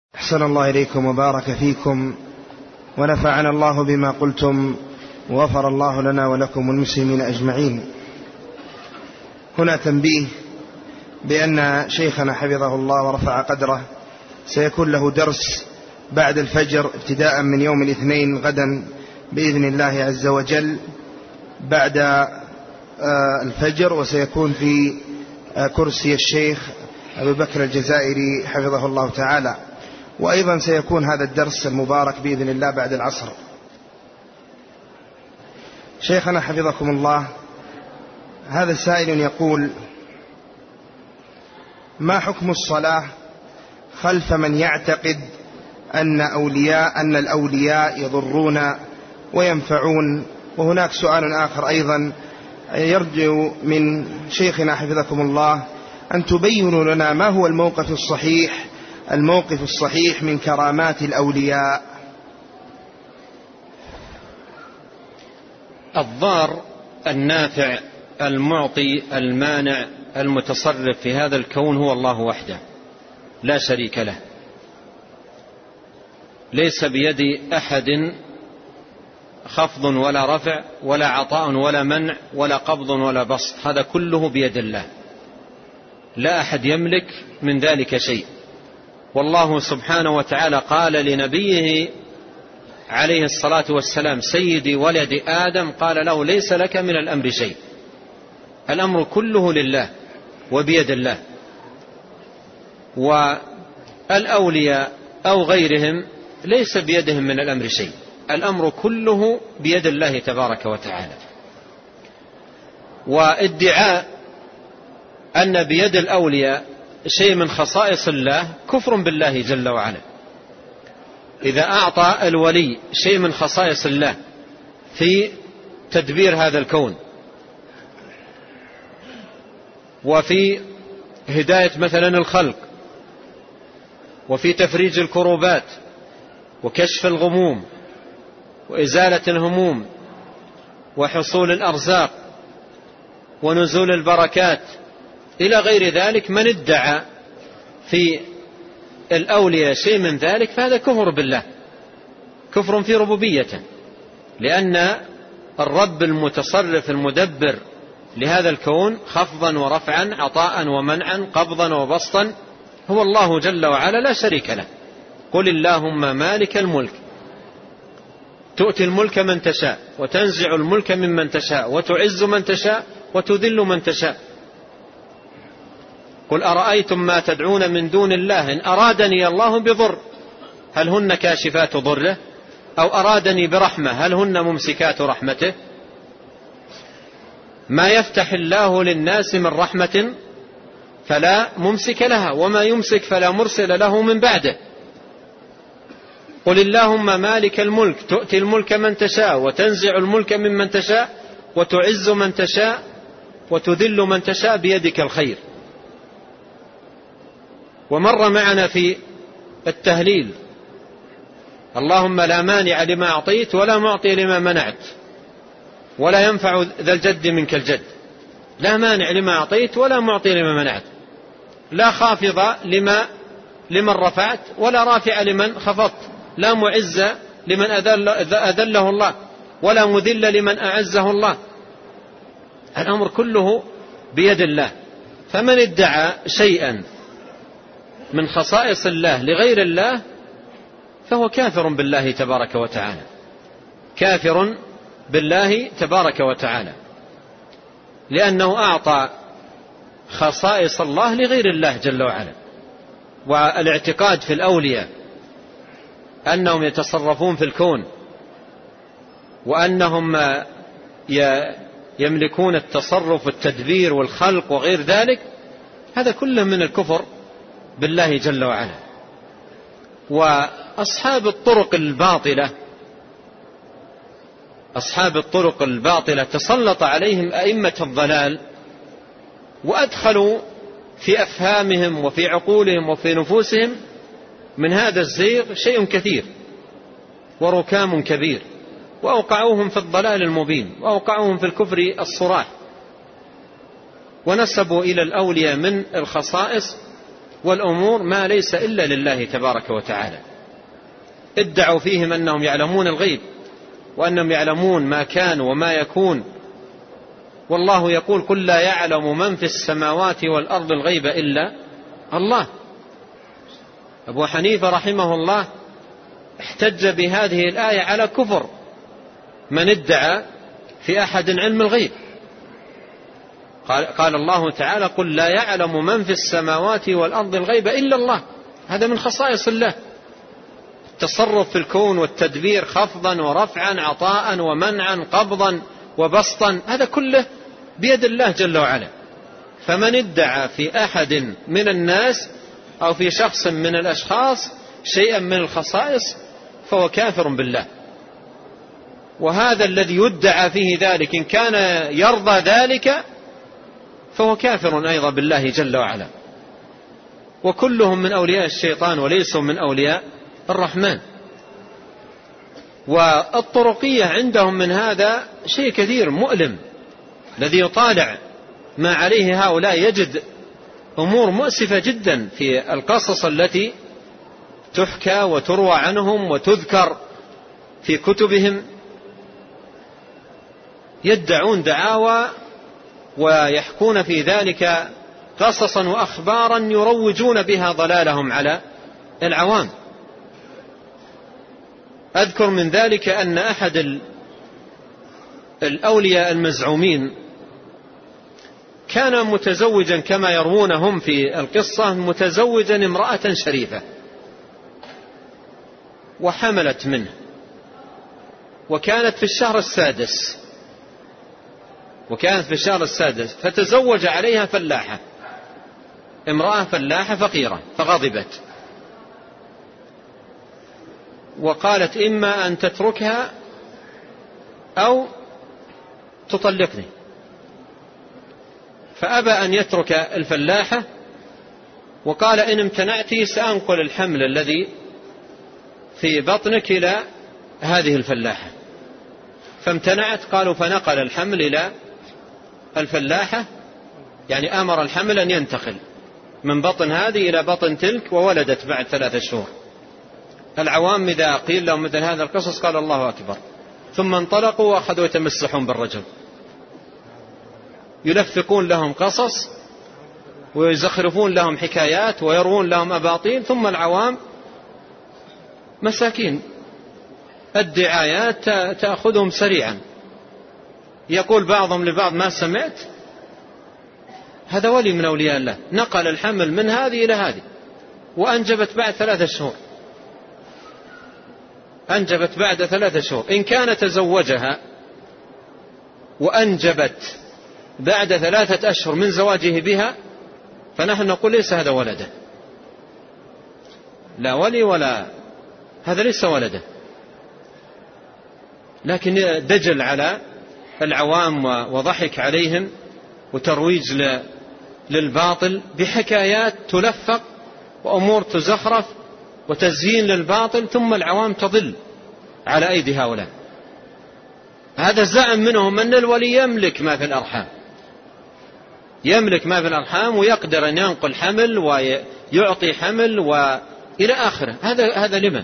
أحسن الله إليكم وبارك فيكم ونفعنا الله بما قلتم وغفر الله لنا ولكم والمسلمين أجمعين. هنا تنبيه بأن شيخنا حفظه الله ورفع قدره سيكون له درس بعد الفجر ابتداء من يوم الاثنين غدا بإذن الله عز وجل بعد الفجر، وسيكون في كرسي الشيخ أبي بكر الجزائري حفظه الله تعالى، وأيضا سيكون هذا الدرس المبارك بإذن الله بعد العصر. شيخنا حفظكم الله، هذا سائل يقول: ما حكم الصلاة خلف من يعتقد أن الأولياء يضرون وينفعون؟ وهناك سؤال آخر أيضا يرجو من شيخنا حفظكم الله أن تبينوا لنا ما هو الموقف الصحيح من كرامات الأولياء. الضار النافع المعطي المانع المتصرف في هذا الكون هو الله وحده لا شريك له، ليس بيد أحد خفض ولا رفع ولا عطاء ولا منع ولا قبض ولا بسط، هذا كله بيد الله، لا أحد يملك من ذلك شيء. والله سبحانه وتعالى قال لنبيه عليه الصلاة والسلام: سيدي ولد آدم، قال له: ليس لك من الأمر شيء، الأمر كله لله وبيد الله. والأولياء أو غيرهم ليس بيدهم من الأمر شيء، الأمر كله بيد الله تبارك وتعالى. وادعاء أن بيد الأولياء شيء من خصائص الله كفر بالله جل وعلا. إذا أعطى الولي شيء من خصائص الله في تدبير هذا الكون وفي هداية مثلا الخلق وفي تفريج الكروبات وكشف الغموم وإزالة الهموم وحصول الأرزاق ونزول البركات إلى غير ذلك، من ادعى في الأولياء شيء من ذلك فهذا كفر بالله، كفر في ربوبيته، لأن الرب المتصرف المدبر لهذا الكون خفضا ورفعا عطاء ومنعا قبضا وبسطا هو الله جل وعلا لا شريك له. قل اللهم مالك الملك تؤتي الملك من تشاء وتنزع الملك ممن تشاء وتعز من تشاء وتذل من تشاء. قل أرأيتم ما تدعون من دون الله إن أرادني الله بضر هل هن كاشفات ضره أو أرادني برحمة هل هن ممسكات رحمته. ما يفتح الله للناس من رحمة فلا ممسك لها وما يمسك فلا مرسل له من بعده. قل اللهم مالك الملك تؤتي الملك من تشاء وتنزع الملك ممن تشاء وتعز من تشاء وتذل من تشاء بيدك الخير. ومر معنا في التهليل: اللهم لا مانع لما أعطيت ولا معطي لما منعت ولا ينفع ذا الجد منك الجد. لا مانع لما أعطيت ولا معطي لما منعت، لا خافض لمن رفعت ولا رافع لمن خفضت، لا معز لمن أذله الله ولا مذل لمن أعزه الله، الأمر كله بيد الله. فمن ادعى شيئا من خصائص الله لغير الله فهو كافر بالله تبارك وتعالى، كافر بالله تبارك وتعالى، لأنه أعطى خصائص الله لغير الله جل وعلا. والاعتقاد في الأولياء أنهم يتصرفون في الكون وأنهم يملكون التصرف والتدبير والخلق وغير ذلك، هذا كله من الكفر بالله جل وعلا. وأصحاب الطرق الباطلة تسلط عليهم أئمة الضلال وأدخلوا في أفهامهم وفي عقولهم وفي نفوسهم من هذا الزيغ شيء كثير وركام كبير، وأوقعوهم في الضلال المبين وأوقعوهم في الكفر الصراح، ونسبوا إلى الأولياء من الخصائص والأمور ما ليس إلا لله تبارك وتعالى. ادعوا فيهم أنهم يعلمون الغيب وأنهم يعلمون ما كان وما يكون، والله يقول قل لا يعلم من في السماوات والأرض الغيب إلا الله. أبو حنيفة رحمه الله احتج بهذه الآية على كفر من ادعى في أحد علم الغيب. قال الله تعالى قل لا يعلم من في السماوات والأرض الغيب إلا الله. هذا من خصائص الله، التصرف في الكون والتدبير، خفضا ورفعا، عطاء ومنعا، قبضا وبسطا، هذا كله بيد الله جل وعلا. فمن ادعى في أحد من الناس أو في شخص من الأشخاص شيئا من الخصائص فهو كافر بالله. وهذا الذي يدعى فيه ذلك إن كان يرضى ذلك فهو كافر أيضا بالله جل وعلا. وكلهم من أولياء الشيطان وليسوا من أولياء الرحمن. والطرقية عندهم من هذا شيء كثير مؤلم، الذي يطالع ما عليه هؤلاء يجد أمور مؤسفة جدا في القصص التي تحكى وتروى عنهم وتذكر في كتبهم. يدعون دعاوى ويحكون في ذلك قصصا وأخبارا يروجون بها ضلالهم على العوام. أذكر من ذلك أن أحد الأولياء المزعومين كان متزوجا كما يروونهم في القصة، متزوجا امرأة شريفة وحملت منه، وكانت في الشهر السادس فتزوج عليها فلاحة، امرأة فلاحة فقيرة، فغضبت وقالت إما أن تتركها أو تطلقني. فأبى أن يترك الفلاحة وقال إن امتنعت سأنقل الحمل الذي في بطنك إلى هذه الفلاحة. فامتنعت، قالوا فنقل الحمل إلى الفلاحة، يعني أمر الحمل أن ينتقل من بطن هذه إلى بطن تلك، وولدت بعد 3 شهور. العوام إذا قيل لهم مثل هذا القصص قال الله أكبر، ثم انطلقوا وأخذوا يتمسحون بالرجل، يلفقون لهم قصص ويزخرفون لهم حكايات ويروون لهم أباطيل، ثم العوام مساكين الدعايات تأخذهم سريعا. يقول بعضهم لبعض ما سمعت، هذا ولي من أولياء الله نقل الحمل من هذه إلى هذه وأنجبت بعد 3 شهور، أنجبت بعد 3 شهور. إن كان تزوجها وأنجبت بعد 3 أشهر من زواجه بها فنحن نقول ليس هذا ولده، لا ولي ولا هذا ليس ولده. لكن دجل على العوام وضحك عليهم وترويج للباطل بحكايات تلفق وأمور تزخرف وتزيين للباطل، ثم العوام تضل على أيدي هؤلاء. هذا زعم منهم أن الولي يملك ما في الأرحام، يملك ما في الأرحام ويقدر أن ينقل حمل ويعطي حمل وإلى آخره. هذا لمن؟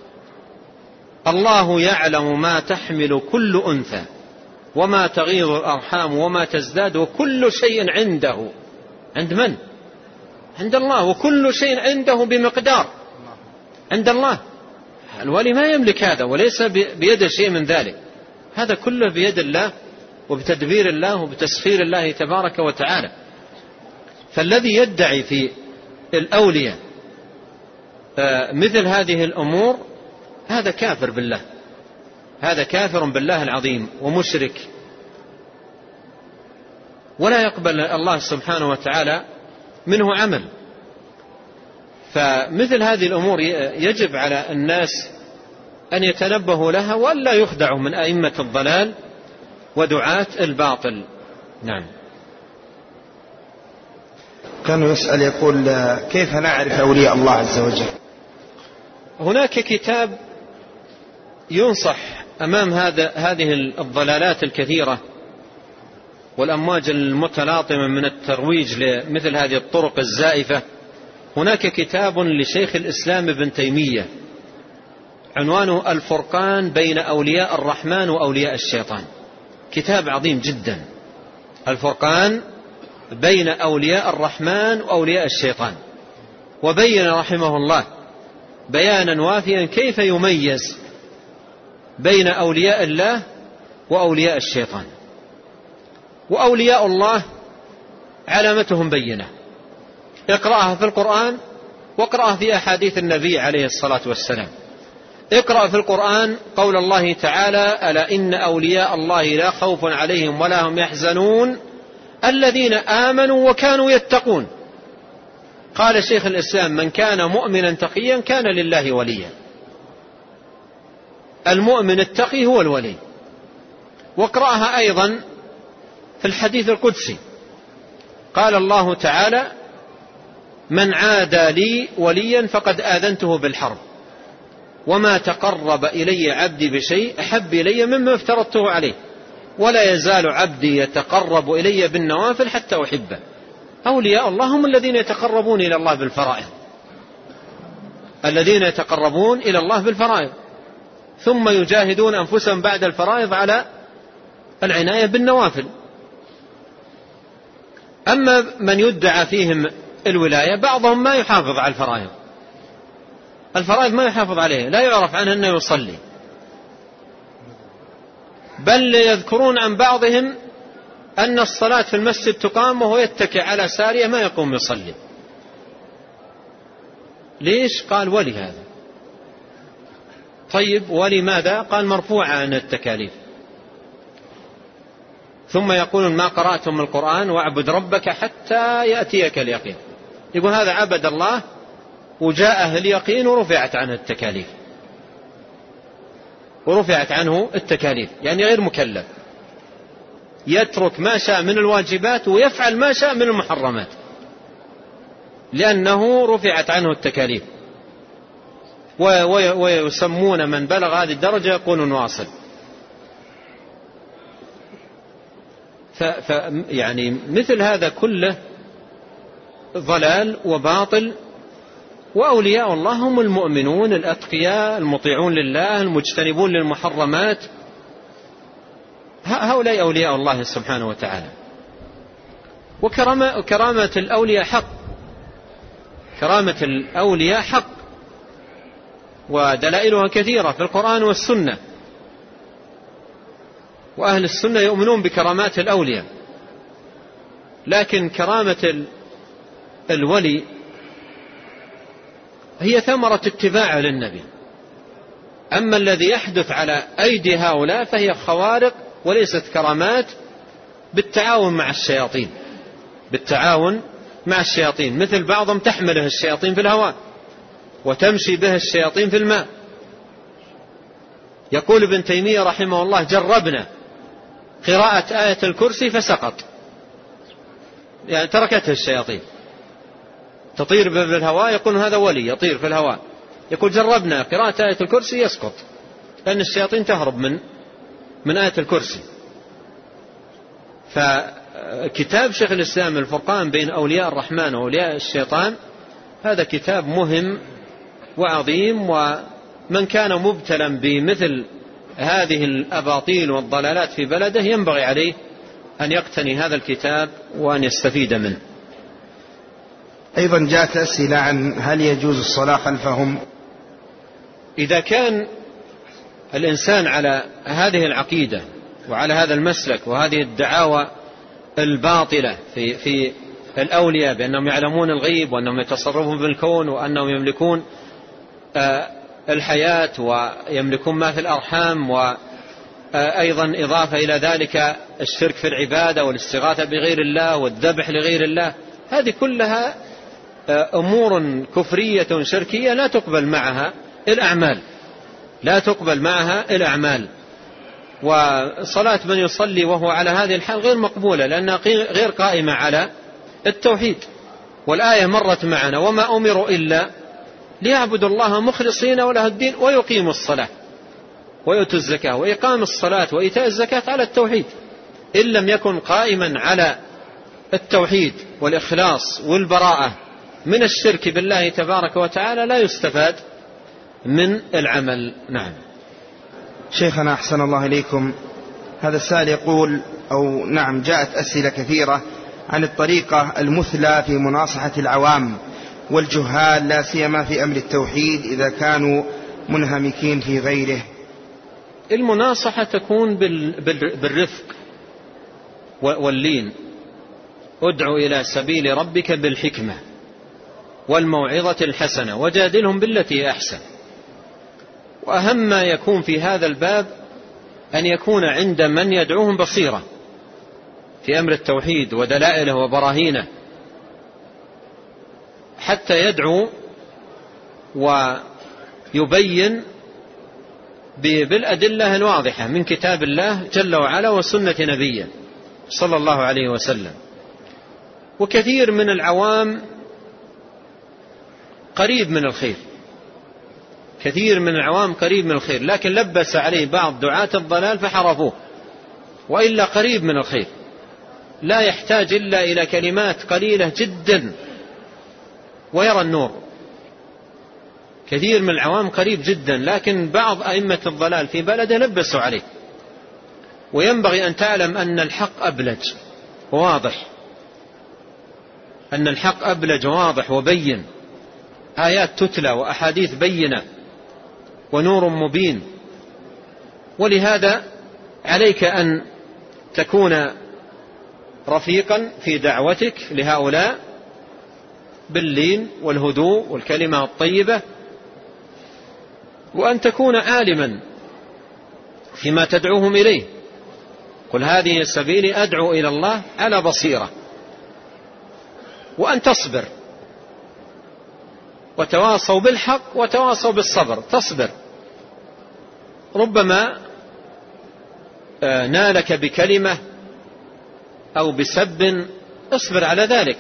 الله يعلم ما تحمل كل أنثى وما تغيض الأرحام وما تزداد وكل شيء عنده. عند من؟ عند الله، وكل شيء عنده بمقدار عند الله. الولي ما يملك هذا وليس بيد شيء من ذلك، هذا كله بيد الله وبتدبير الله وبتسخير الله تبارك وتعالى. فالذي يدعي في الأولياء مثل هذه الأمور هذا كافر بالله، هذا كافر بالله العظيم ومشرك، ولا يقبل الله سبحانه وتعالى منه عمل. فمثل هذه الأمور يجب على الناس أن يتنبهوا لها وألا يخدعوا من أئمة الضلال ودعاة الباطل. نعم. كان يسأل يقول كيف نعرف أولياء الله عز وجل؟ هناك كتاب ينصح أمام هذه الضلالات الكثيرة والأمواج المتلاطمة من الترويج لمثل هذه الطرق الزائفة هناك كتاب لشيخ الإسلام ابن تيمية عنوانه الفرقان بين أولياء الرحمن وأولياء الشيطان، كتاب عظيم جدا، الفرقان بين أولياء الرحمن وأولياء الشيطان. وبين رحمه الله بيانا وافيا كيف يميز بين أولياء الله وأولياء الشيطان. وأولياء الله علامتهم بينة، اقرأها في القرآن واقرأها في أحاديث النبي عليه الصلاة والسلام. اقرأ في القرآن قول الله تعالى: ألا إن أولياء الله لا خوف عليهم ولا هم يحزنون الذين آمنوا وكانوا يتقون. قال شيخ الإسلام: من كان مؤمنا تقيا كان لله وليا. المؤمن التقي هو الولي. واقرأها أيضا في الحديث القدسي، قال الله تعالى: من عادى لي وليا فقد آذنته بالحرب وما تقرب إلي عبدي بشيء أحب إلي مما افترضته عليه ولا يزال عبدي يتقرب إلي بالنوافل حتى أحبه. أولياء الله هم الذين يتقربون إلى الله بالفرائض، الذين يتقربون إلى الله بالفرائض ثم يجاهدون أنفسهم بعد الفرائض على العناية بالنوافل. أما من يدعى فيهم الولاية بعضهم ما يحافظ على الفرائض ما يحافظ عليه، لا يعرف عنه أنه يصلي، بل يذكرون عن بعضهم أن الصلاة في المسجد تقام وهو يتكئ على سارية ما يقوم يصلي. ليش؟ قال: ولي هذا. طيب ولماذا؟ قال: مرفوع عن التكاليف. ثم يقولون: ما قرأتم القرآن واعبد ربك حتى يأتيك اليقين. يقول هذا عبد الله وجاءه اليقين ورفعت عنه التكاليف، يعني غير مكلف، يترك ما شاء من الواجبات ويفعل ما شاء من المحرمات لأنه رفعت عنه التكاليف. ويسمون من بلغ هذه الدرجة يقولون واصل. يعني مثل هذا كله ضلال وباطل. وأولياء الله هم المؤمنون الأتقياء المطيعون لله المجتنبون للمحرمات، هؤلاء أولياء الله سبحانه وتعالى. وكرامة الأولياء حق، كرامة الأولياء حق، ودلائلها كثيرة في القرآن والسنة. وأهل السنة يؤمنون بكرامات الأولياء، لكن كرامة الولي هي ثمرة اتباع للنبي. أما الذي يحدث على أيدي هؤلاء فهي خوارق وليست كرامات بالتعاون مع الشياطين، مثل بعضهم تحمله الشياطين في الهواء وتمشي به الشياطين في الماء. يقول ابن تيمية رحمه الله: جربنا قراءة آية الكرسي فسقط، يعني تركته الشياطين تطير به في الهواء، يقول هذا ولي يطير في الهواء. يقول جربنا قراءة آية الكرسي يسقط، لأن الشياطين تهرب من آية الكرسي. فكتاب شيخ الإسلام الفرقان بين أولياء الرحمن وأولياء الشيطان هذا كتاب مهم وعظيم، ومن كان مبتلا بمثل هذه الأباطيل والضلالات في بلده ينبغي عليه أن يقتني هذا الكتاب وأن يستفيد منه. أيضا جاءت أسئلة عن هل يجوز الصلاة خلفهم. إذا كان الإنسان على هذه العقيدة وعلى هذا المسلك وهذه الدعاوى الباطلة في الأولياء بأنهم يعلمون الغيب وأنهم يتصرفون بالكون وأنهم يملكون الحياة ويملكون ما في الأرحام، وأيضا إضافة إلى ذلك الشرك في العبادة والاستغاثة بغير الله والذبح لغير الله، هذه كلها أمور كفرية شركية لا تقبل معها الأعمال. وصلاة من يصلي وهو على هذه الحال غير مقبولة، لأنها غير قائمة على التوحيد. والآية مرت معنا: وما أمروا إلا ليعبدوا الله مخلصين وله الدين ويقيموا الصلاة ويؤتوا الزكاة. وإقام الصلاة وإيتاء الزكاة على التوحيد. إن لم يكن قائما على التوحيد والإخلاص والبراءة من الشرك بالله تبارك وتعالى لا يستفاد من العمل. نعم. شيخنا أحسن الله إليكم، هذا السائل يقول جاءت أسئلة كثيرة عن الطريقة المثلى في مناصحة العوام والجهال، لا سيما في أمر التوحيد إذا كانوا منهمكين في غيره. المناصحة تكون بالرفق واللين. ادعو إلى سبيل ربك بالحكمة والموعظة الحسنة وجادلهم بالتي أحسن. وأهم ما يكون في هذا الباب أن يكون عند من يدعوهم بصيرة في أمر التوحيد ودلائله وبراهينه، حتى يدعو ويبين بالأدلة الواضحة من كتاب الله جل وعلا وسنة نبيه صلى الله عليه وسلم. وكثير من العوام قريب من الخير، كثير من العوام قريب من الخير، لكن لبس عليه بعض دعاة الضلال فحرفوه، وإلا قريب من الخير، لا يحتاج إلا إلى كلمات قليلة جدا ويرى النور. كثير من العوام قريب جدا، لكن بعض أئمة الضلال في بلده لبسوا عليه. وينبغي أن تعلم أن الحق أبلج وواضح، أن الحق أبلج وواضح وبين، آيات تتلى وأحاديث بينة ونور مبين. ولهذا عليك أن تكون رفيقا في دعوتك لهؤلاء باللين والهدوء والكلمة الطيبة، وأن تكون عالما فيما تدعوهم إليه. قل هذه سبيلي أدعو إلى الله على بصيرة. وأن تصبر، وتواصوا بالحق وتواصوا بالصبر. تصبر، ربما نالك بكلمة أو بسب، اصبر على ذلك.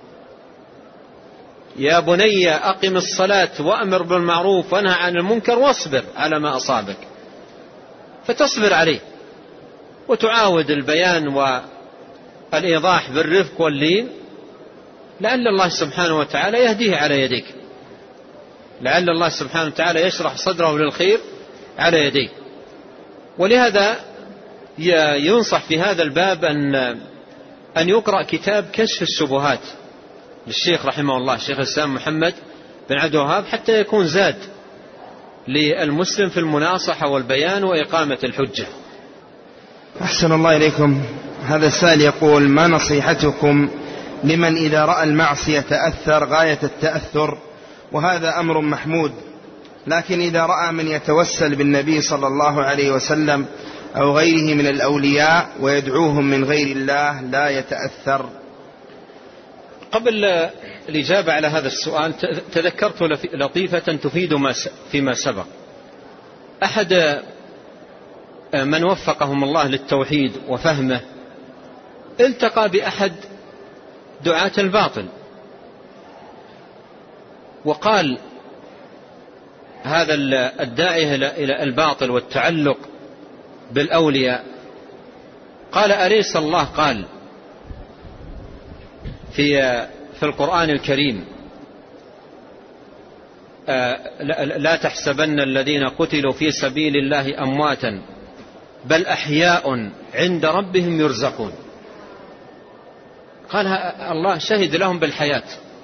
يا بني أقم الصلاة وأمر بالمعروف وانهى عن المنكر واصبر على ما أصابك، فتصبر عليه وتعاود البيان والإيضاح بالرفق واللين، لعل الله سبحانه وتعالى يهديه على يديك، لعل الله سبحانه وتعالى يشرح صدره للخير على يديه. ولهذا ينصح في هذا الباب أن يقرأ كتاب كشف الشبهات للشيخ رحمه الله، الشيخ الإسلام محمد بن عبد الوهاب، حتى يكون زاد للمسلم في المناصحة والبيان وإقامة الحجة. أحسن الله إليكم، هذا السائل يقول: ما نصيحتكم لمن إذا رأى المعصية تأثر غاية التأثر، وهذا أمر محمود، لكن إذا رأى من يتوسل بالنبي صلى الله عليه وسلم أو غيره من الأولياء ويدعوهم من غير الله لا يتأثر؟ قبل الإجابة على هذا السؤال تذكرت لطيفة تفيد فيما سبق. أحد من وفقهم الله للتوحيد وفهمه التقى بأحد دعاة الباطل، وقال هذا الداعية إلى الباطل والتعلق بالأولياء، قال: أليس الله قال في القرآن الكريم: لا تحسبن الذين قتلوا في سبيل الله أمواتا بل أحياء عند ربهم يرزقون. قال الله شهد لهم بالحياة،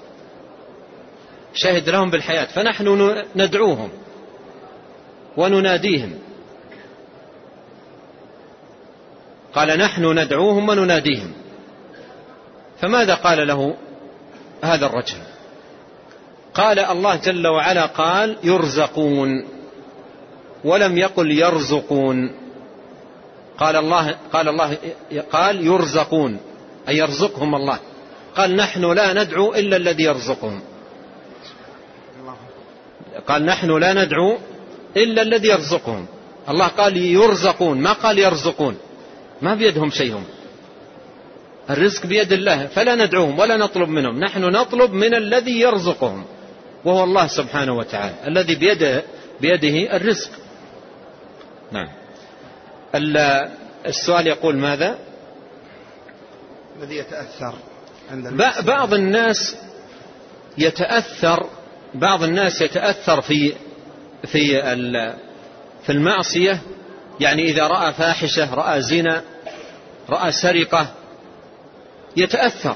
شهد لهم بالحياة، فنحن ندعوهم ونناديهم. قال: نحن ندعوهم ونناديهم. فماذا قال له هذا الرجل؟ قال: الله جل وعلا قال يرزقون، ولم يقل يرزقون. قال يرزقون، أي يرزقهم الله. قال: نحن لا ندعو إلا الذي يرزقهم. قال: نحن لا ندعو إلا الذي يرزقهم. الله قال يرزقون، ما قال يرزقون، ما بيدهم شيء، الرزق بيد الله، فلا ندعوهم ولا نطلب منهم، نحن نطلب من الذي يرزقهم وهو الله سبحانه وتعالى الذي بيده الرزق. نعم. السؤال يقول ماذا؟ الذي يتأثر عند بعض الناس يتأثر، بعض الناس يتأثر في المعصية، يعني إذا رأى فاحشة، رأى زنا، رأى سرقة يتأثر،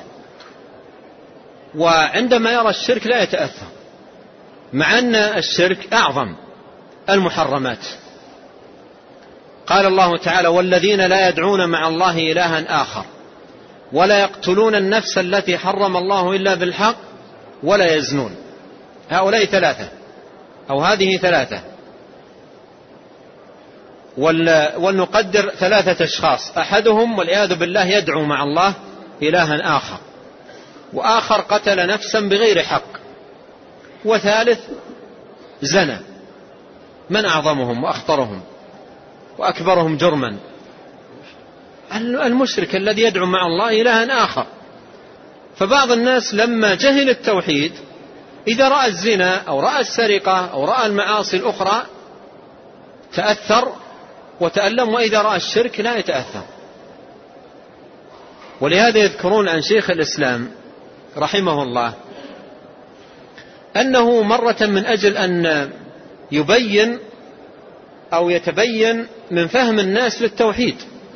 وعندما يرى الشرك لا يتأثر، مع أن الشرك أعظم المحرمات. قال الله تعالى: والذين لا يدعون مع الله إلها آخر ولا يقتلون النفس التي حرم الله إلا بالحق ولا يزنون. هؤلاء ثلاثة، أو هذه ثلاثة، ولنقدر ثلاثة أشخاص: أحدهم والعياذ بالله يدعو مع الله إلها آخر، وآخر قتل نفسا بغير حق، وثالث زنى. من أعظمهم وأخطرهم وأكبرهم جرما؟ المشرك الذي يدعو مع الله إلها آخر. فبعض الناس لما جهل التوحيد، إذا رأى الزنا أو رأى السرقة أو رأى المعاصي الأخرى تأثر وتألم، وإذا رأى الشرك لا يتأثر. ولهذا يذكرون عن شيخ الإسلام رحمه الله أنه مرة من أجل أن يبين أو يتبين من فهم الناس للتوحيد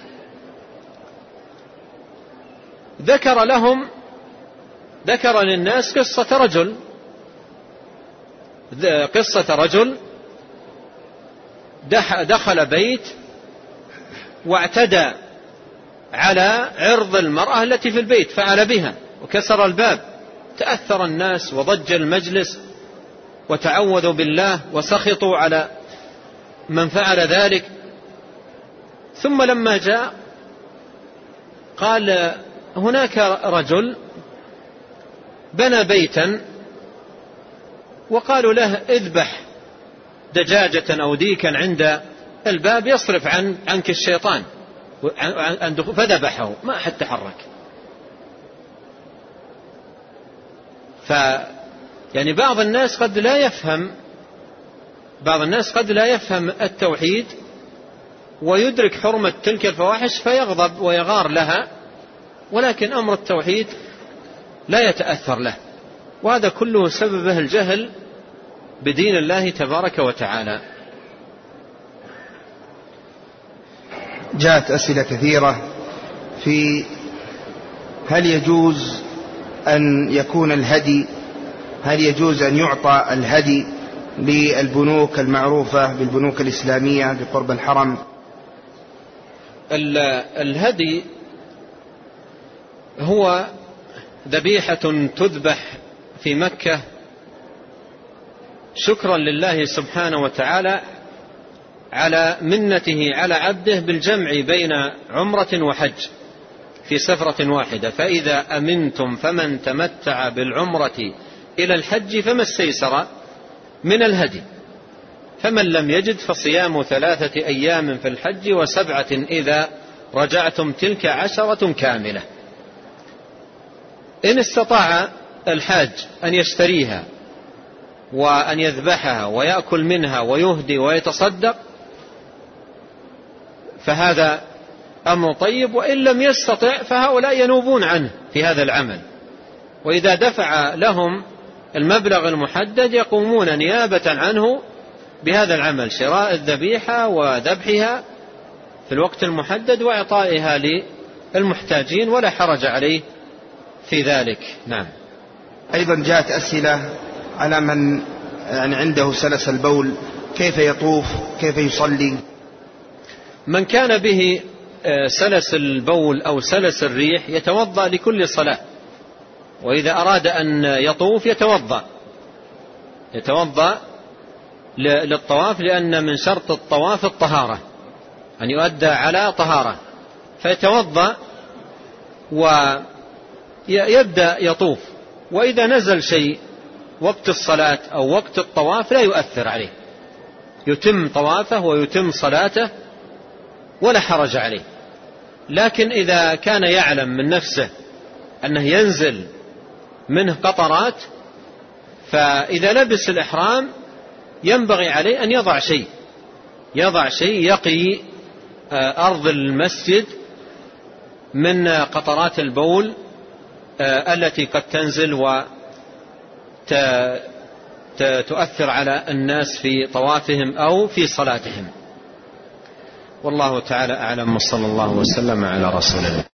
ذكر للناس قصة رجل دخل بيت واعتدى على عرض المرأة التي في البيت، فعل بها وكسر الباب. تأثر الناس وضج المجلس وتعوذوا بالله وسخطوا على من فعل ذلك. ثم لما جاء قال: هناك رجل بنى بيتا وقالوا له: اذبح دجاجة أو ديكا عند الباب يصرف عنك الشيطان، فذبحه، ما أحد تحرك. يعني بعض الناس قد لا يفهم التوحيد ويدرك حرمة تلك الفواحش فيغضب ويغار لها، ولكن أمر التوحيد لا يتأثر له، وهذا كله سببه الجهل بدين الله تبارك وتعالى. جاءت أسئلة كثيرة في هل يجوز أن يكون الهدي، هل يجوز أن يعطى الهدي للبنوك المعروفة بالبنوك الإسلامية بقرب الحرم؟ الهدي هو ذبيحة تذبح في مكة شكرا لله سبحانه وتعالى على منته على عبده بالجمع بين عمرة وحج في سفرة واحدة. فإذا أمنتم فمن تمتع بالعمرة إلى الحج فما استيسر من الهدي، فمن لم يجد فصيام 3 أيام في الحج و7 إذا رجعتم، تلك 10 كاملة. إن استطاع الحاج أن يشتريها وأن يذبحها ويأكل منها ويهدي ويتصدق فهذا أمر طيب، وإن لم يستطع فهؤلاء ينوبون عنه في هذا العمل، وإذا دفع لهم المبلغ المحدد يقومون نيابة عنه بهذا العمل، شراء الذبيحة وذبحها في الوقت المحدد وإعطائها للمحتاجين، ولا حرج عليه في ذلك. نعم. أيضا جاءت أسئلة على من يعني عنده سلس البول، كيف يطوف، كيف يصلي؟ من كان به سلس البول أو سلس الريح يتوضأ لكل صلاة، وإذا أراد أن يطوف يتوضأ للطواف، لأن من شرط الطواف الطهارة، أن يؤدى على طهارة، فيتوضأ ويبدأ يطوف. وإذا نزل شيء وقت الصلاة أو وقت الطواف لا يؤثر عليه، يتم طوافه ويتم صلاته ولا حرج عليه. لكن إذا كان يعلم من نفسه أنه ينزل منه قطرات، فإذا لبس الإحرام ينبغي عليه أن يضع شيء يقي أرض المسجد من قطرات البول التي قد تنزل تؤثر على الناس في طوافهم أو في صلاتهم. والله تعالى أعلم، وصلى الله وسلم على رسول الله.